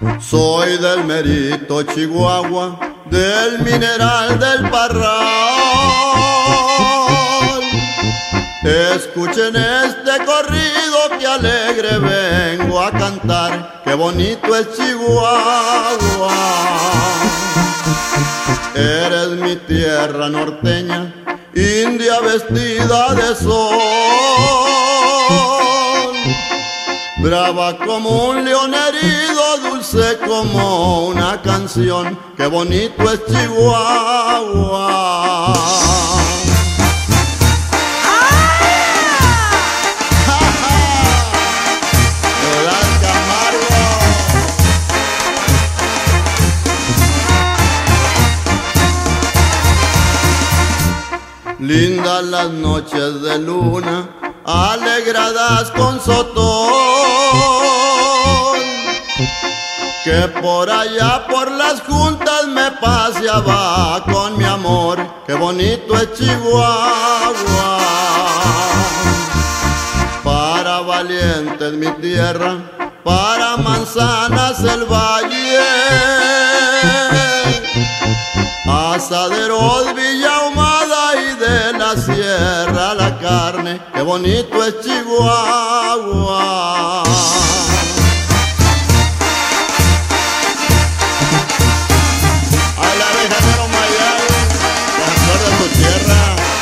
Soy del Mérito, Chihuahua, del mineral del Parral. Escuchen este corrido que alegre vengo a cantar, qué bonito es Chihuahua. Eres mi tierra norteña, india vestida de sol, brava como un león herido, dulce como una canción, qué bonito es Chihuahua. Lindas las noches de luna, alegradas con sotol, que por allá por las juntas me paseaba con mi amor, qué bonito es Chihuahua. Para valientes mi tierra, para manzanas el valle, asaderos Villa Ahumada y de la sierra la carne, qué bonito es Chihuahua. Ay, la Alejandro Mayal, las flores de tu tierra.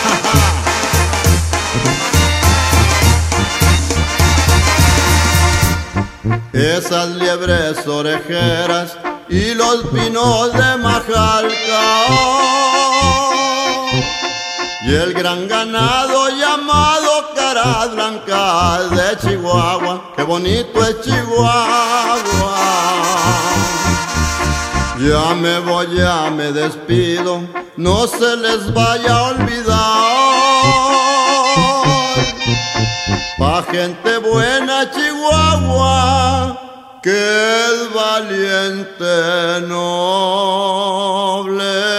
Esas liebres orejeras y los pinos de Majalca, y el gran ganado llamado caras blancas de Chihuahua, qué bonito es Chihuahua. Ya me voy, ya me despido, no se les vaya a olvidar, pa' gente buena Chihuahua, que es valiente, noble.